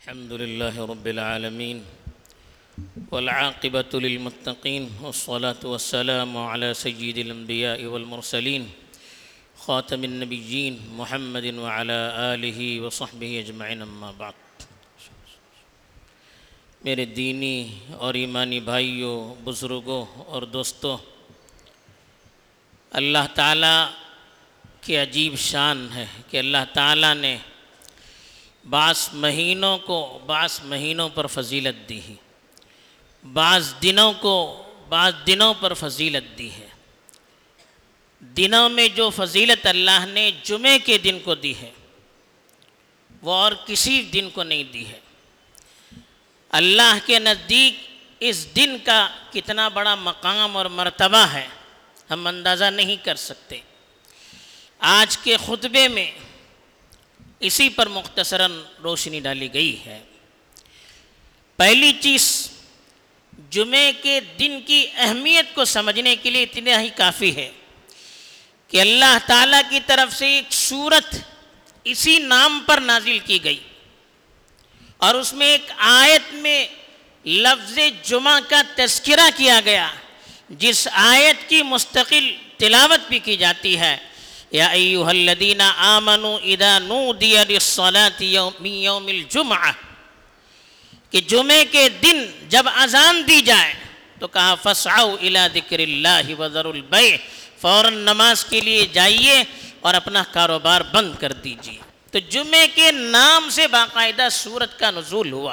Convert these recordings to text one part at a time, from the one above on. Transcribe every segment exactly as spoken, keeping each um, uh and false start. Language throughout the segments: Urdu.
الحمد لله رب العالمين والعاقبة للمتقين والصلاة والسلام على سيد الأنبياء والمرسلين خاتم النبيين محمد وعلى آله وصحبه اجمعین اما بعد۔ میرے دینی اور ایمانی بھائیوں، بزرگوں اور دوستوں، اللہ تعالیٰ کی عجیب شان ہے کہ اللہ تعالیٰ نے بعض مہینوں کو بعض مہینوں پر فضیلت دی ہے، بعض دنوں کو بعض دنوں پر فضیلت دی ہے۔ دنوں میں جو فضیلت اللہ نے جمعے کے دن کو دی ہے وہ اور کسی دن کو نہیں دی ہے۔ اللہ کے نزدیک اس دن کا کتنا بڑا مقام اور مرتبہ ہے ہم اندازہ نہیں کر سکتے۔ آج کے خطبے میں اسی پر مختصراً روشنی ڈالی گئی ہے۔ پہلی چیز، جمعے کے دن کی اہمیت کو سمجھنے کے لیے اتنا ہی کافی ہے کہ اللہ تعالیٰ کی طرف سے ایک سورت اسی نام پر نازل کی گئی، اور اس میں ایک آیت میں لفظ جمعہ کا تذکرہ کیا گیا، جس آیت کی مستقل تلاوت بھی کی جاتی ہے۔ یا ایہا الذین آمنوا اذا نودی للصلاة من یوم الجمعہ، کہ جمعے کے دن جب اذان دی جائے تو کہا فاسعوا الی ذکر اللہ وذروا البیع، فوراً نماز کے لیے جائیے اور اپنا کاروبار بند کر دیجیے۔ تو جمعے کے نام سے باقاعدہ سورت کا نزول ہوا۔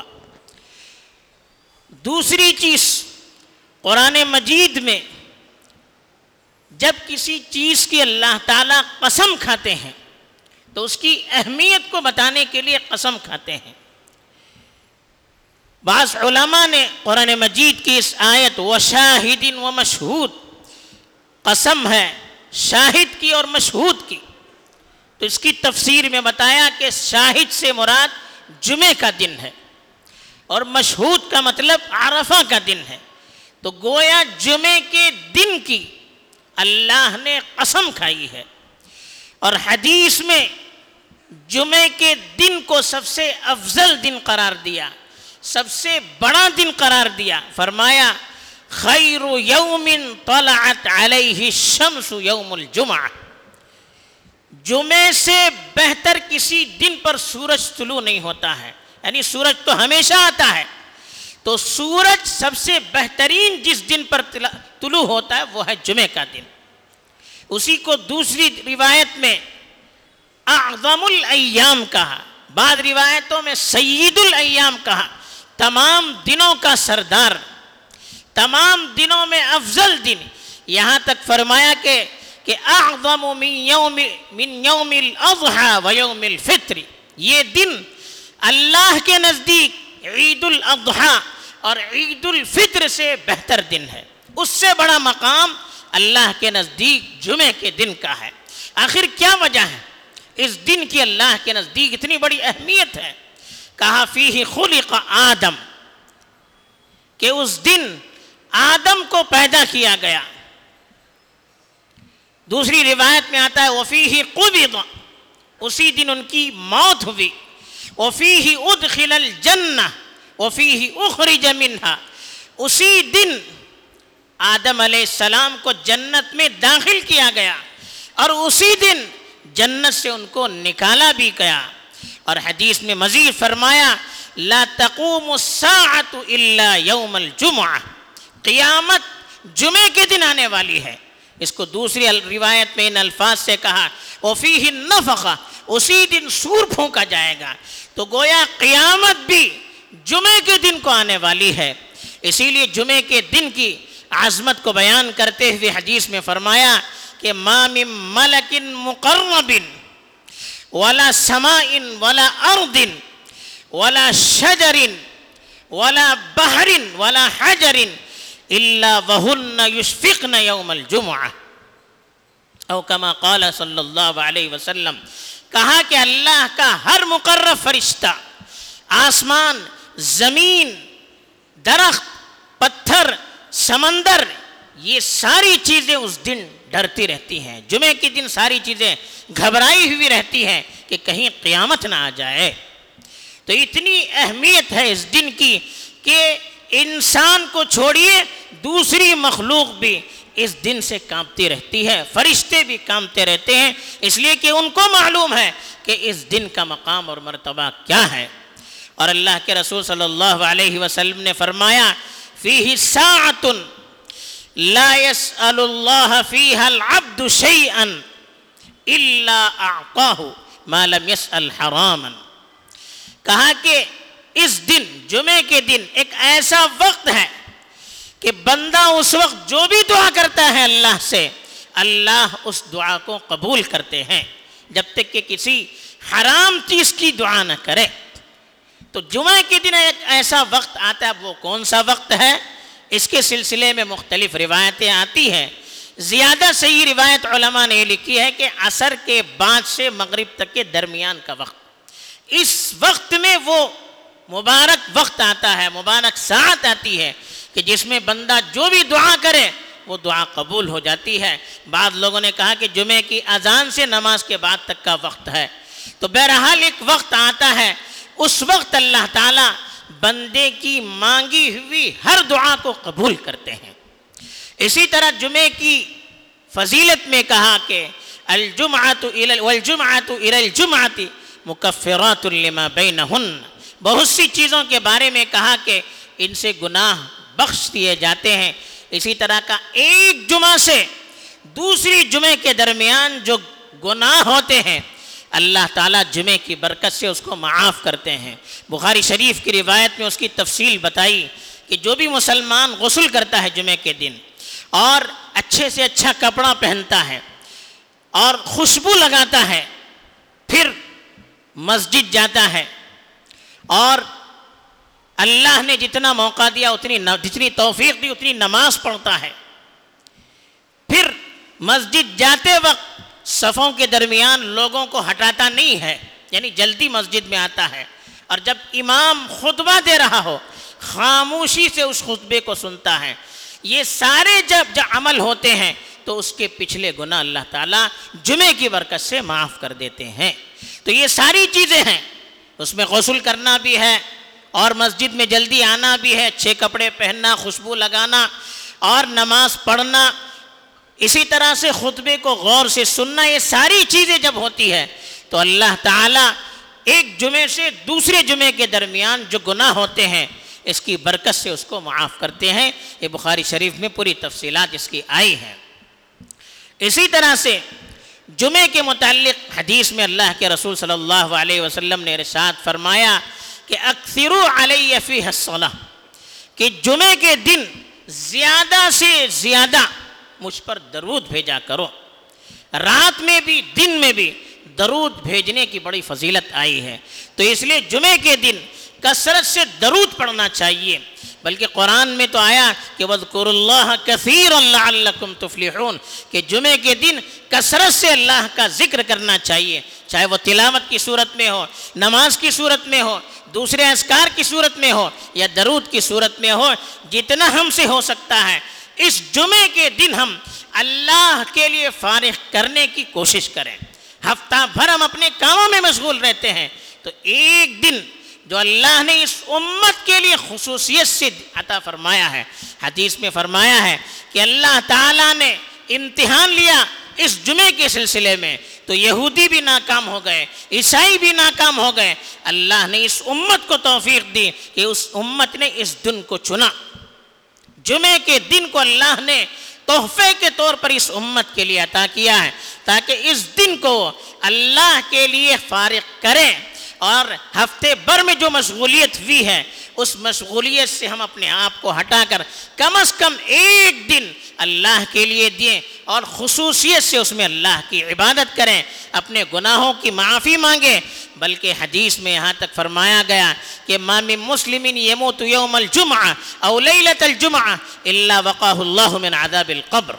دوسری چیز، قرآن مجید میں جب کسی چیز کی اللہ تعالیٰ قسم کھاتے ہیں تو اس کی اہمیت کو بتانے کے لیے قسم کھاتے ہیں۔ بعض علماء نے قرآن مجید کی اس آیت وَشَاهِدٍ وَمَشْهُودٍ، قسم ہے شاہد کی اور مشہود کی، تو اس کی تفسیر میں بتایا کہ شاہد سے مراد جمعے کا دن ہے اور مشہود کا مطلب عرفہ کا دن ہے۔ تو گویا جمعے کے دن کی اللہ نے قسم کھائی ہے، اور حدیث میں جمعے کے دن کو سب سے افضل دن قرار دیا، سب سے بڑا دن قرار دیا۔ فرمایا خیر یوم طلعت علیہ الشمس یوم الجمعہ، جمعے سے بہتر کسی دن پر سورج طلوع نہیں ہوتا ہے، یعنی سورج تو ہمیشہ آتا ہے، تو سورج سب سے بہترین جس دن پر طلوع ہوتا ہے وہ ہے جمعے کا دن۔ اسی کو دوسری روایت میں اعظم الایام کہا، بعض روایتوں میں سید الایام کہا، تمام دنوں کا سردار، تمام دنوں میں افضل دن۔ یہاں تک فرمایا کہ کہ اعظم من یوم من یوم الاضحی و یوم الفطر، یہ دن اللہ کے نزدیک عید الاضحی اور عید الفطر سے بہتر دن ہے، اس سے بڑا مقام اللہ کے نزدیک جمعے کے دن کا ہے۔ آخر کیا وجہ ہے اس دن کی اللہ کے نزدیک اتنی بڑی اہمیت ہے؟ کہا فیہ خلق آدم، کہ اس دن آدم کو پیدا کیا گیا۔ دوسری روایت میں آتا ہے وفیہ قبض، اسی دن ان کی موت ہوئی۔ وفیہ ادخل الجنہ وفیہ اخرج منہا، اسی دن آدم علیہ السلام کو جنت میں داخل کیا گیا، اور اسی دن جنت سے ان کو نکالا بھی گیا۔ اور حدیث میں مزید فرمایا لا تقوم الساعۃ الا یوم الجمعہ، قیامت جمعے کے دن آنے والی ہے۔ اس کو دوسری روایت میں ان الفاظ سے کہا وفیہ النفخہ، اسی دن سور پھونکا جائے گا۔ تو گویا قیامت بھی جمعے کے دن کو آنے والی ہے۔ اسی لیے جمعے کے دن کی عظمت کو بیان کرتے ہوئے حدیث میں فرمایا کہ ما من ملک مقرب ولا سماء ولا ارض ولا شجر ولا بحر ولا حجر الا وهن يشفقن يوم الجمعہ، او کما قال صلی اللہ علیہ وسلم، کہا کہ اللہ کا ہر مقرب فرشتہ، آسمان، زمین، درخت، پتھر، سمندر، یہ ساری چیزیں اس دن ڈرتی رہتی ہیں۔ جمعے کے دن ساری چیزیں گھبرائی ہوئی رہتی ہیں کہ کہیں قیامت نہ آ جائے۔ تو اتنی اہمیت ہے اس دن کی کہ انسان کو چھوڑیے دوسری مخلوق بھی اس دن سے کانپتی رہتی ہے، فرشتے بھی کانپتے رہتے ہیں، اس لیے کہ ان کو معلوم ہے کہ اس دن کا مقام اور مرتبہ کیا ہے۔ اور اللہ کے رسول صلی اللہ علیہ وسلم نے فرمایا فیہ ساعۃ لا يسأل اللہ فیہا العبد شیئا الا اعطاہ ما لم يسأل حراما، کہا کہ اس دن جمعے کے دن ایک ایسا وقت ہے کہ بندہ اس وقت جو بھی دعا کرتا ہے اللہ سے، اللہ اس دعا کو قبول کرتے ہیں جب تک کہ کسی حرام چیز کی دعا نہ کرے۔ تو جمعہ کے دن ایک ایسا وقت آتا ہے، وہ کون سا وقت ہے؟ اس کے سلسلے میں مختلف روایتیں آتی ہیں۔ زیادہ صحیح روایت علماء نے لکھی ہے کہ عصر کے بعد سے مغرب تک کے درمیان کا وقت، اس وقت میں وہ مبارک وقت آتا ہے، مبارک ساعت آتی ہے کہ جس میں بندہ جو بھی دعا کرے وہ دعا قبول ہو جاتی ہے۔ بعض لوگوں نے کہا کہ جمعے کی اذان سے نماز کے بعد تک کا وقت ہے۔ تو بہرحال ایک وقت آتا ہے، اس وقت اللہ تعالیٰ بندے کی مانگی ہوئی ہر دعا کو قبول کرتے ہیں۔ اسی طرح جمعے کی فضیلت میں کہا کہ الجمعۃ الی والجمعۃ الی الجمعۃ مکفرات لما بینہن، بہت سی چیزوں کے بارے میں کہا کہ ان سے گناہ بخش دیے جاتے ہیں۔ اسی طرح کا ایک جمعہ سے دوسری جمعے کے درمیان جو گناہ ہوتے ہیں اللہ تعالیٰ جمعے کی برکت سے اس کو معاف کرتے ہیں۔ بخاری شریف کی روایت میں اس کی تفصیل بتائی کہ جو بھی مسلمان غسل کرتا ہے جمعے کے دن اور اچھے سے اچھا کپڑا پہنتا ہے اور خوشبو لگاتا ہے، پھر مسجد جاتا ہے اور اللہ نے جتنا موقع دیا اتنی جتنی توفیق دی اتنی نماز پڑھتا ہے، پھر مسجد جاتے وقت صفوں کے درمیان لوگوں کو ہٹاتا نہیں ہے، یعنی جلدی مسجد میں آتا ہے، اور جب امام خطبہ دے رہا ہو خاموشی سے اس خطبے کو سنتا ہے، یہ سارے جب جب عمل ہوتے ہیں تو اس کے پچھلے گناہ اللہ تعالیٰ جمعے کی برکت سے معاف کر دیتے ہیں۔ تو یہ ساری چیزیں ہیں، اس میں غسل کرنا بھی ہے اور مسجد میں جلدی آنا بھی ہے، اچھے کپڑے پہننا، خوشبو لگانا اور نماز پڑھنا، اسی طرح سے خطبے کو غور سے سننا، یہ ساری چیزیں جب ہوتی ہے تو اللہ تعالیٰ ایک جمعے سے دوسرے جمعے کے درمیان جو گناہ ہوتے ہیں اس کی برکت سے اس کو معاف کرتے ہیں۔ یہ بخاری شریف میں پوری تفصیلات اس کی آئی ہیں۔ اسی طرح سے جمعے کے متعلق حدیث میں اللہ کے رسول صلی اللہ علیہ وسلم نے ارشاد فرمایا کہ اکثروا علی فیہ الصلاۃ، کہ جمعے کے دن زیادہ سے زیادہ مجھ پر درود بھیجا کرو۔ رات میں بھی دن میں بھی درود بھیجنے کی بڑی فضیلت آئی ہے، تو اس لیے جمعے کے دن کثرت سے درود پڑھنا چاہیے۔ بلکہ قرآن میں تو آیا کہ وَاذْكُرُوا اللَّهَ كَثِيرًا لَعَلَّكُمْ تُفْلِحُونَ، کہ جمعے کے دن کثرت سے اللہ کا ذکر کرنا چاہیے، چاہے وہ تلاوت کی صورت میں ہو، نماز کی صورت میں ہو، دوسرے اذکار کی صورت میں ہو یا درود کی صورت میں ہو، جتنا ہم سے ہو سکتا ہے اس جمعے کے دن ہم اللہ کے لیے فارغ کرنے کی کوشش کریں۔ ہفتہ بھر ہم اپنے کاموں میں مشغول رہتے ہیں، تو ایک دن جو اللہ نے اس امت کے لیے خصوصیت سے عطا فرمایا ہے، حدیث میں فرمایا ہے کہ اللہ تعالیٰ نے امتحان لیا اس جمعے کے سلسلے میں، تو یہودی بھی ناکام ہو گئے، عیسائی بھی ناکام ہو گئے، اللہ نے اس امت کو توفیق دی کہ اس امت نے اس دن کو چنا۔ جمعے کے دن کو اللہ نے تحفے کے طور پر اس امت کے لیے عطا کیا ہے تاکہ اس دن کو اللہ کے لیے فارغ کریں، اور ہفتے بھر میں جو مشغولیت ہوئی ہے اس مشغولیت سے ہم اپنے آپ کو ہٹا کر کم از کم ایک دن اللہ کے لیے دیں اور خصوصیت سے اس میں اللہ کی عبادت کریں، اپنے گناہوں کی معافی مانگیں۔ بلکہ حدیث میں یہاں تک فرمایا گیا کہ ما من مسلم یموت یوم الجمعہ او لیلۃ الجمعہ الا وقاہ اللہ من عذاب القبر،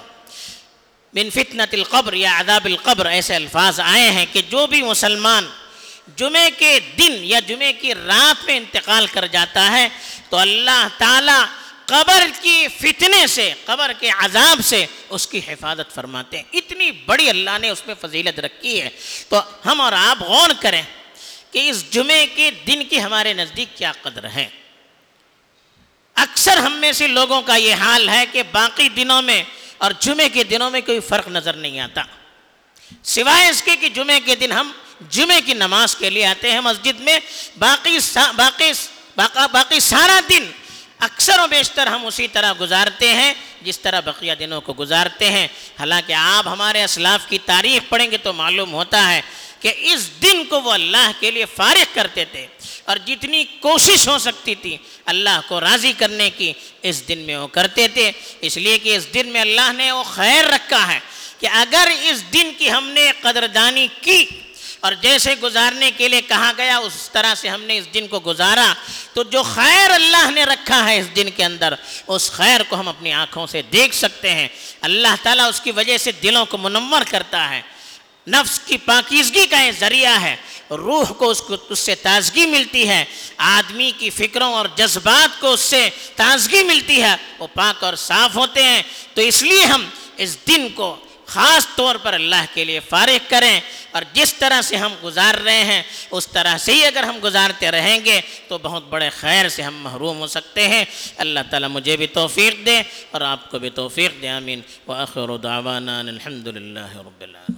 من فتنۃ القبر یا عذاب القبر، ایسے الفاظ آئے ہیں کہ جو بھی مسلمان جمعے کے دن یا جمعے کی رات میں انتقال کر جاتا ہے تو اللہ تعالیٰ قبر کی فتنے سے، قبر کے عذاب سے اس کی حفاظت فرماتے ہیں۔ اتنی بڑی اللہ نے اس میں فضیلت رکھی ہے، تو ہم اور آپ غور کریں کہ اس جمعے کے دن کی ہمارے نزدیک کیا قدر ہے۔ اکثر ہم میں سے لوگوں کا یہ حال ہے کہ باقی دنوں میں اور جمعے کے دنوں میں کوئی فرق نظر نہیں آتا، سوائے اس کے کہ جمعے کے دن ہم جمعے کی نماز کے لیے آتے ہیں مسجد میں، باقی باقی باقی سارا دن اکثر و بیشتر ہم اسی طرح گزارتے ہیں جس طرح بقیہ دنوں کو گزارتے ہیں۔ حالانکہ آپ ہمارے اسلاف کی تاریخ پڑھیں گے تو معلوم ہوتا ہے کہ اس دن کو وہ اللہ کے لیے فارغ کرتے تھے، اور جتنی کوشش ہو سکتی تھی اللہ کو راضی کرنے کی اس دن میں وہ کرتے تھے، اس لیے کہ اس دن میں اللہ نے وہ خیر رکھا ہے کہ اگر اس دن کی ہم نے قدردانی کی اور جیسے گزارنے کے لیے کہا گیا اس طرح سے ہم نے اس دن کو گزارا، تو جو خیر اللہ نے رکھا ہے اس دن کے اندر، اس خیر کو ہم اپنی آنکھوں سے دیکھ سکتے ہیں۔ اللہ تعالیٰ اس کی وجہ سے دلوں کو منور کرتا ہے، نفس کی پاکیزگی کا یہ ذریعہ ہے، روح کو اس کو اس سے تازگی ملتی ہے، آدمی کی فکروں اور جذبات کو اس سے تازگی ملتی ہے، وہ پاک اور صاف ہوتے ہیں۔ تو اس لیے ہم اس دن کو خاص طور پر اللہ کے لیے فارغ کریں، اور جس طرح سے ہم گزار رہے ہیں اس طرح سے ہی اگر ہم گزارتے رہیں گے تو بہت بڑے خیر سے ہم محروم ہو سکتے ہیں۔ اللہ تعالیٰ مجھے بھی توفیق دے اور آپ کو بھی توفیق دے، آمین۔ وآخر دعوانا الحمد للہ رب العالمین۔